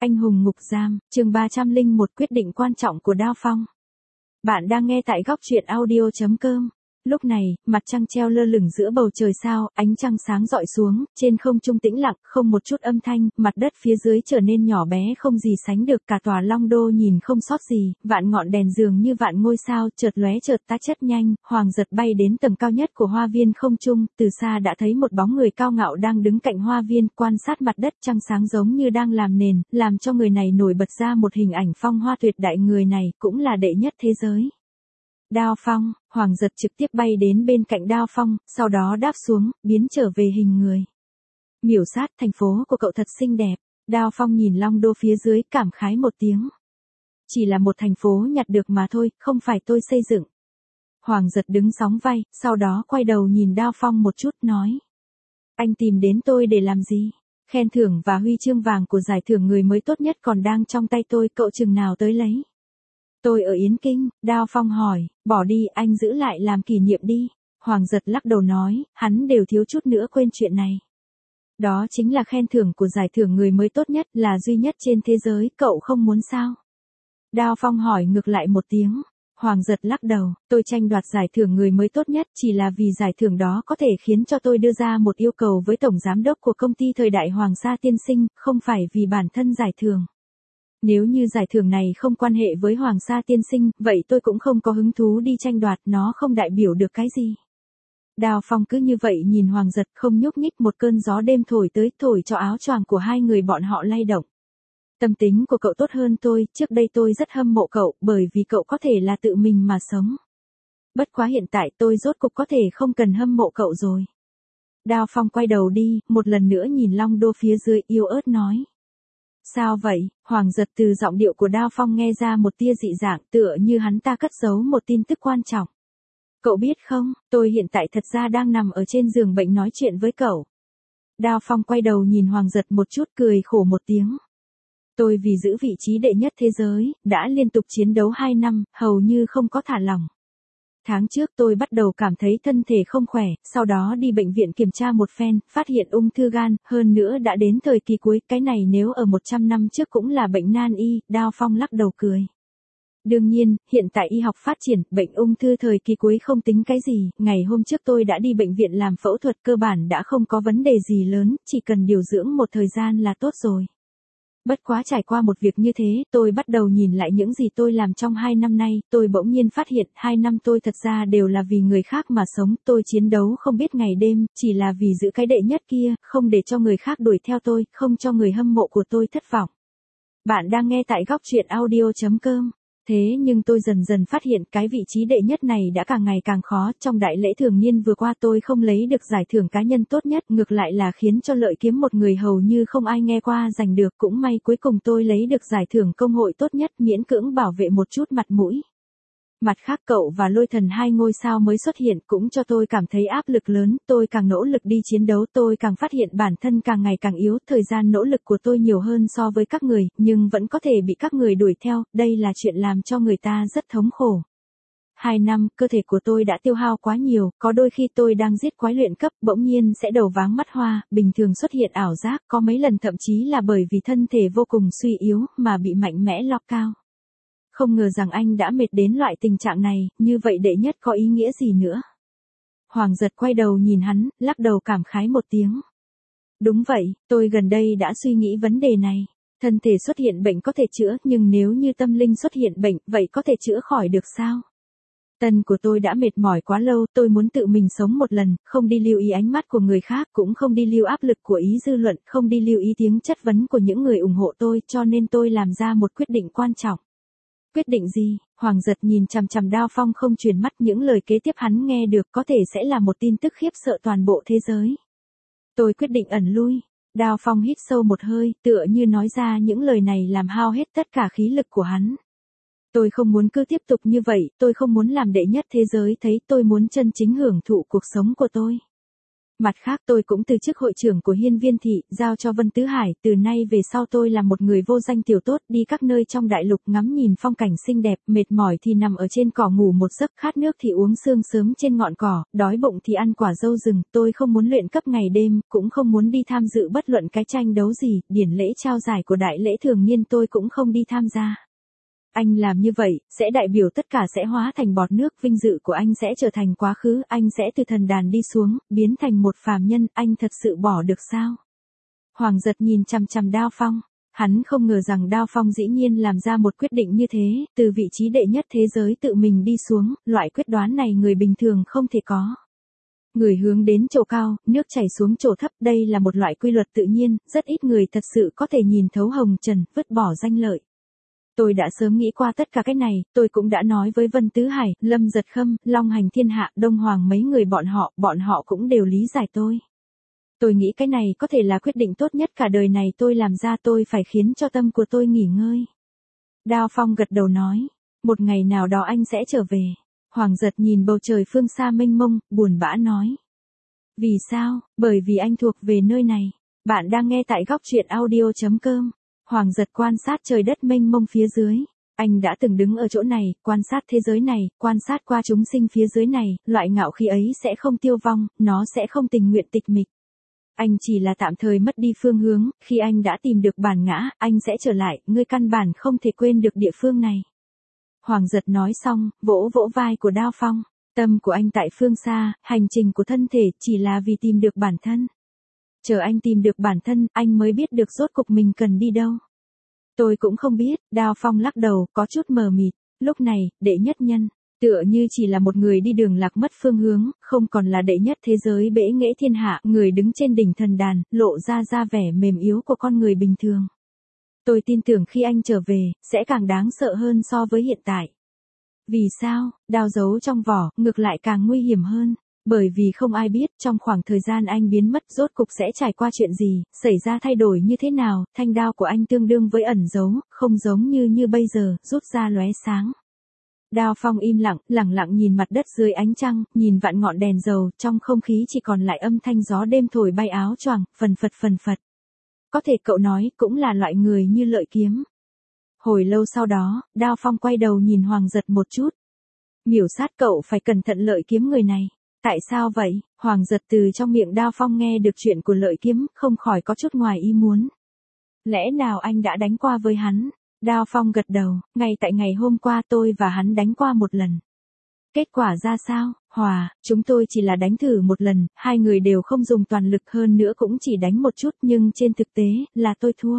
Anh hùng ngục giam, chương 301 quyết định quan trọng của Đao Phong. Bạn đang nghe tại góc truyện audio.com. Lúc này, mặt trăng treo lơ lửng giữa bầu trời sao, ánh trăng sáng rọi xuống, trên không trung tĩnh lặng, không một chút âm thanh, mặt đất phía dưới trở nên nhỏ bé không gì sánh được, cả tòa Long Đô nhìn không sót gì, vạn ngọn đèn dường như vạn ngôi sao, chợt lóe chợt tắt rất nhanh, Hoàng Giật bay đến tầng cao nhất của hoa viên không trung, từ xa đã thấy một bóng người cao ngạo đang đứng cạnh hoa viên, quan sát mặt đất trăng sáng giống như đang làm nền, làm cho người này nổi bật ra một hình ảnh phong hoa tuyệt đại, người này cũng là đệ nhất thế giới. Đao Phong, Hoàng Giật trực tiếp bay đến bên cạnh Đao Phong, sau đó đáp xuống, biến trở về hình người. Miểu sát, thành phố của cậu thật xinh đẹp. Đao Phong nhìn Long Đô phía dưới, cảm khái một tiếng. Chỉ là một thành phố nhặt được mà thôi, không phải tôi xây dựng. Hoàng Giật đứng sóng vai, sau đó quay đầu nhìn Đao Phong một chút, nói. Anh tìm đến tôi để làm gì? Khen thưởng và huy chương vàng của giải thưởng người mới tốt nhất còn đang trong tay tôi, cậu chừng nào tới lấy? Tôi ở Yến Kinh, Đao Phong hỏi, bỏ đi, anh giữ lại làm kỷ niệm đi. Hoàng Giật lắc đầu nói, hắn đều thiếu chút nữa quên chuyện này. Đó chính là khen thưởng của giải thưởng người mới tốt nhất, là duy nhất trên thế giới, cậu không muốn sao? Đao Phong hỏi ngược lại một tiếng. Hoàng Giật lắc đầu, tôi tranh đoạt giải thưởng người mới tốt nhất chỉ là vì giải thưởng đó có thể khiến cho tôi đưa ra một yêu cầu với tổng giám đốc của công ty thời đại Hoàng Sa Tiên Sinh, không phải vì bản thân giải thưởng. Nếu như giải thưởng này không quan hệ với Hoàng Sa Tiên Sinh, vậy tôi cũng không có hứng thú đi tranh đoạt, nó không đại biểu được cái gì. Đao Phong cứ như vậy nhìn Hoàng Giật không nhúc nhích, một cơn gió đêm thổi tới, thổi cho áo choàng của hai người bọn họ lay động. Tâm tính của cậu tốt hơn tôi, trước đây tôi rất hâm mộ cậu, bởi vì cậu có thể là tự mình mà sống. Bất quá hiện tại tôi rốt cục có thể không cần hâm mộ cậu rồi. Đao Phong quay đầu đi, một lần nữa nhìn Long Đô phía dưới, yếu ớt nói. Sao vậy? Hoàng Giật từ giọng điệu của Đao Phong nghe ra một tia dị dạng, tựa như hắn ta cất giấu một tin tức quan trọng. Cậu biết không, tôi hiện tại thật ra đang nằm ở trên giường bệnh nói chuyện với cậu. Đao Phong quay đầu nhìn Hoàng Giật một chút, cười khổ một tiếng. Tôi vì giữ vị trí đệ nhất thế giới, đã liên tục chiến đấu 2 năm, hầu như không có thả lỏng. Tháng trước tôi bắt đầu cảm thấy thân thể không khỏe, sau đó đi bệnh viện kiểm tra một phen, phát hiện ung thư gan, hơn nữa đã đến thời kỳ cuối, cái này nếu ở 100 năm trước cũng là bệnh nan y. Đao Phong lắc đầu cười. Đương nhiên, hiện tại y học phát triển, bệnh ung thư thời kỳ cuối không tính cái gì, ngày hôm trước tôi đã đi bệnh viện làm phẫu thuật, cơ bản đã không có vấn đề gì lớn, chỉ cần điều dưỡng một thời gian là tốt rồi. Bất quá trải qua một việc như thế, tôi bắt đầu nhìn lại những gì tôi làm trong 2 năm nay, tôi bỗng nhiên phát hiện, 2 năm tôi thật ra đều là vì người khác mà sống, tôi chiến đấu không biết ngày đêm, chỉ là vì giữ cái đệ nhất kia, không để cho người khác đuổi theo tôi, không cho người hâm mộ của tôi thất vọng. Bạn đang nghe tại góc truyện audio.com. Thế nhưng tôi dần dần phát hiện cái vị trí đệ nhất này đã càng ngày càng khó, trong đại lễ thường niên vừa qua tôi không lấy được giải thưởng cá nhân tốt nhất, ngược lại là khiến cho Lợi Kiếm một người hầu như không ai nghe qua giành được, cũng may cuối cùng tôi lấy được giải thưởng công hội tốt nhất, miễn cưỡng bảo vệ một chút mặt mũi. Mặt khác cậu và Lôi Thần hai ngôi sao mới xuất hiện cũng cho tôi cảm thấy áp lực lớn, tôi càng nỗ lực đi chiến đấu tôi càng phát hiện bản thân càng ngày càng yếu, thời gian nỗ lực của tôi nhiều hơn so với các người, nhưng vẫn có thể bị các người đuổi theo, đây là chuyện làm cho người ta rất thống khổ. 2 năm, cơ thể của tôi đã tiêu hao quá nhiều, có đôi khi tôi đang giết quái luyện cấp, bỗng nhiên sẽ đầu váng mắt hoa, bình thường xuất hiện ảo giác, có mấy lần thậm chí là bởi vì thân thể vô cùng suy yếu, mà bị mạnh mẽ lock cao. Không ngờ rằng anh đã mệt đến loại tình trạng này, như vậy đệ nhất có ý nghĩa gì nữa? Hoàng Giật quay đầu nhìn hắn, lắc đầu cảm khái một tiếng. Đúng vậy, tôi gần đây đã suy nghĩ vấn đề này. Thân thể xuất hiện bệnh có thể chữa, nhưng nếu như tâm linh xuất hiện bệnh, vậy có thể chữa khỏi được sao? Tâm của tôi đã mệt mỏi quá lâu, tôi muốn tự mình sống một lần, không đi lưu ý ánh mắt của người khác, cũng không đi lưu áp lực của ý dư luận, không đi lưu ý tiếng chất vấn của những người ủng hộ tôi, cho nên tôi làm ra một quyết định quan trọng. Quyết định gì? Hoàng Giật nhìn chằm chằm Đao Phong không chuyển mắt, những lời kế tiếp hắn nghe được có thể sẽ là một tin tức khiếp sợ toàn bộ thế giới. Tôi quyết định ẩn lui. Đao Phong hít sâu một hơi, tựa như nói ra những lời này làm hao hết tất cả khí lực của hắn. Tôi không muốn cứ tiếp tục như vậy, tôi không muốn làm đệ nhất thế giới thấy, tôi muốn chân chính hưởng thụ cuộc sống của tôi. Mặt khác tôi cũng từ chức hội trưởng của Hiên Viên Thị, giao cho Vân Tứ Hải, từ nay về sau tôi là một người vô danh tiểu tốt, đi các nơi trong đại lục ngắm nhìn phong cảnh xinh đẹp, mệt mỏi thì nằm ở trên cỏ ngủ một giấc, khát nước thì uống sương sớm trên ngọn cỏ, đói bụng thì ăn quả dâu rừng, tôi không muốn luyện cấp ngày đêm, cũng không muốn đi tham dự bất luận cái tranh đấu gì, điển lễ trao giải của đại lễ thường niên tôi cũng không đi tham gia. Anh làm như vậy, sẽ đại biểu tất cả sẽ hóa thành bọt nước, vinh dự của anh sẽ trở thành quá khứ, anh sẽ từ thần đàn đi xuống, biến thành một phàm nhân, anh thật sự bỏ được sao? Hoàng Giật nhìn chằm chằm Đao Phong, hắn không ngờ rằng Đao Phong dĩ nhiên làm ra một quyết định như thế, từ vị trí đệ nhất thế giới tự mình đi xuống, loại quyết đoán này người bình thường không thể có. Người hướng đến chỗ cao, nước chảy xuống chỗ thấp, đây là một loại quy luật tự nhiên, rất ít người thật sự có thể nhìn thấu hồng trần, vứt bỏ danh lợi. Tôi đã sớm nghĩ qua tất cả cái này, tôi cũng đã nói với Vân Tứ Hải, Lâm Giật Khâm, Long Hành Thiên Hạ, Đông Hoàng mấy người bọn họ cũng đều lý giải tôi. Tôi nghĩ cái này có thể là quyết định tốt nhất cả đời này tôi làm ra, tôi phải khiến cho tâm của tôi nghỉ ngơi. Đao Phong gật đầu nói, một ngày nào đó anh sẽ trở về. Hoàng Giật nhìn bầu trời phương xa mênh mông, buồn bã nói. Vì sao? Bởi vì anh thuộc về nơi này. Bạn đang nghe tại góc truyện audio.com. Hoàng Giật quan sát trời đất mênh mông phía dưới. Anh đã từng đứng ở chỗ này, quan sát thế giới này, quan sát qua chúng sinh phía dưới này, loại ngạo khí ấy sẽ không tiêu vong, nó sẽ không tình nguyện tịch mịch. Anh chỉ là tạm thời mất đi phương hướng, khi anh đã tìm được bản ngã, anh sẽ trở lại, ngươi căn bản không thể quên được địa phương này. Hoàng Giật nói xong, vỗ vỗ vai của Đao Phong, tâm của anh tại phương xa, hành trình của thân thể chỉ là vì tìm được bản thân. Chờ anh tìm được bản thân, anh mới biết được rốt cục mình cần đi đâu. Tôi cũng không biết, Đao Phong lắc đầu, có chút mờ mịt. Lúc này, đệ nhất nhân, tựa như chỉ là một người đi đường lạc mất phương hướng, không còn là đệ nhất thế giới bẽ nghễ thiên hạ, người đứng trên đỉnh thần đàn, lộ ra vẻ mềm yếu của con người bình thường. Tôi tin tưởng khi anh trở về, sẽ càng đáng sợ hơn so với hiện tại. Vì sao? Đao giấu trong vỏ, ngược lại càng nguy hiểm hơn. Bởi vì không ai biết trong khoảng thời gian anh biến mất rốt cục sẽ trải qua chuyện gì, xảy ra thay đổi như thế nào, thanh đao của anh tương đương với ẩn giấu, không giống như bây giờ, rút ra lóe sáng. Đao Phong im lặng, lẳng lặng nhìn mặt đất dưới ánh trăng, nhìn vạn ngọn đèn dầu, trong không khí chỉ còn lại âm thanh gió đêm thổi bay áo choàng, phần phật. Có thể cậu nói cũng là loại người như Lợi Kiếm. Hồi lâu sau đó, Đao Phong quay đầu nhìn Hoàng Giật một chút. Miểu sát cậu phải cẩn thận Lợi Kiếm người này. Tại sao vậy? Hoàng Giật từ trong miệng Đao Phong nghe được chuyện của Lợi Kiếm, không khỏi có chút ngoài ý muốn. Lẽ nào anh đã đánh qua với hắn? Đao Phong gật đầu, ngay tại ngày hôm qua tôi và hắn đánh qua một lần. Kết quả ra sao? Chúng tôi chỉ là đánh thử một lần, hai người đều không dùng toàn lực, hơn nữa cũng chỉ đánh một chút, nhưng trên thực tế, là tôi thua.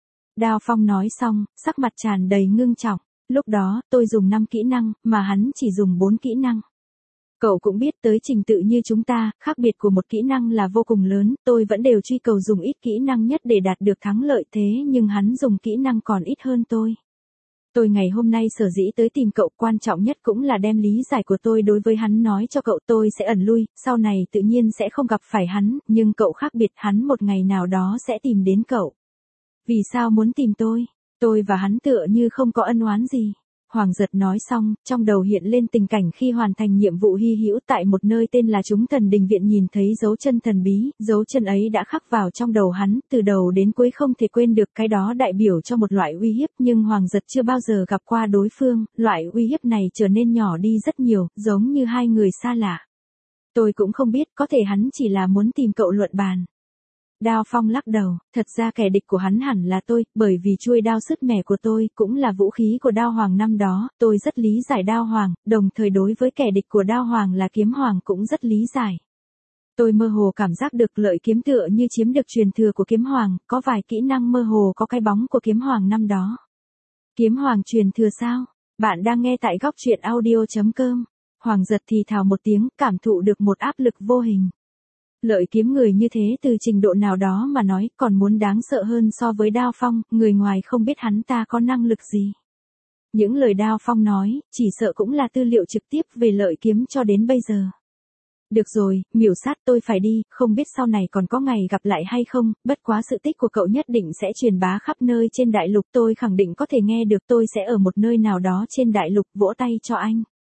Đao Phong nói xong, sắc mặt tràn đầy ngưng trọng. Lúc đó, tôi dùng 5 kỹ năng, mà hắn chỉ dùng 4 kỹ năng. Cậu cũng biết tới trình tự như chúng ta, khác biệt của một kỹ năng là vô cùng lớn, tôi vẫn đều truy cầu dùng ít kỹ năng nhất để đạt được thắng lợi, thế nhưng hắn dùng kỹ năng còn ít hơn tôi. Tôi ngày hôm nay sở dĩ tới tìm cậu, quan trọng nhất cũng là đem lý giải của tôi đối với hắn nói cho cậu, tôi sẽ ẩn lui, sau này tự nhiên sẽ không gặp phải hắn, nhưng cậu khác biệt, hắn một ngày nào đó sẽ tìm đến cậu. Vì sao muốn tìm tôi? Tôi và hắn tựa như không có ân oán gì. Hoàng Giật nói xong, trong đầu hiện lên tình cảnh khi hoàn thành nhiệm vụ hy hữu tại một nơi tên là Chúng Thần Đình Viện, nhìn thấy dấu chân thần bí, dấu chân ấy đã khắc vào trong đầu hắn, từ đầu đến cuối không thể quên được, cái đó đại biểu cho một loại uy hiếp, nhưng Hoàng Giật chưa bao giờ gặp qua đối phương, loại uy hiếp này trở nên nhỏ đi rất nhiều, giống như hai người xa lạ. Tôi cũng không biết, có thể hắn chỉ là muốn tìm cậu luận bàn. Đao Phong lắc đầu, thật ra kẻ địch của hắn hẳn là tôi, bởi vì chuôi đao sứt mẻ của tôi cũng là vũ khí của Đao Hoàng năm đó, tôi rất lý giải Đao Hoàng, đồng thời đối với kẻ địch của Đao Hoàng là Kiếm Hoàng cũng rất lý giải. Tôi mơ hồ cảm giác được Lợi Kiếm tựa như chiếm được truyền thừa của Kiếm Hoàng, có vài kỹ năng mơ hồ có cái bóng của Kiếm Hoàng năm đó. Kiếm Hoàng truyền thừa sao? Bạn đang nghe tại góc truyện audio.com. Hoàng Giật thì thào một tiếng, cảm thụ được một áp lực vô hình. Lợi Kiếm người như thế từ trình độ nào đó mà nói còn muốn đáng sợ hơn so với Đao Phong, người ngoài không biết hắn ta có năng lực gì. Những lời Đao Phong nói, chỉ sợ cũng là tư liệu trực tiếp về Lợi Kiếm cho đến bây giờ. Được rồi, miểu sát, tôi phải đi, không biết sau này còn có ngày gặp lại hay không, bất quá sự tích của cậu nhất định sẽ truyền bá khắp nơi trên đại lục, tôi khẳng định có thể nghe được, tôi sẽ ở một nơi nào đó trên đại lục vỗ tay cho anh.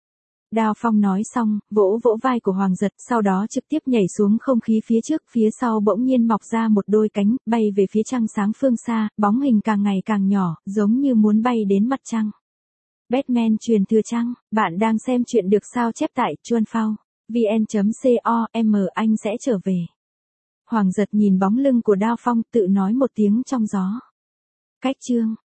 Đao Phong nói xong, vỗ vỗ vai của Hoàng Giật, sau đó trực tiếp nhảy xuống không khí phía trước, phía sau bỗng nhiên mọc ra một đôi cánh, bay về phía trăng sáng phương xa, bóng hình càng ngày càng nhỏ, giống như muốn bay đến mặt trăng. Batman truyền thừa trăng, bạn đang xem chuyện được sao chép tại Chuan Phao, vn.com, anh sẽ trở về. Hoàng Giật nhìn bóng lưng của Đao Phong, tự nói một tiếng trong gió. Cách chương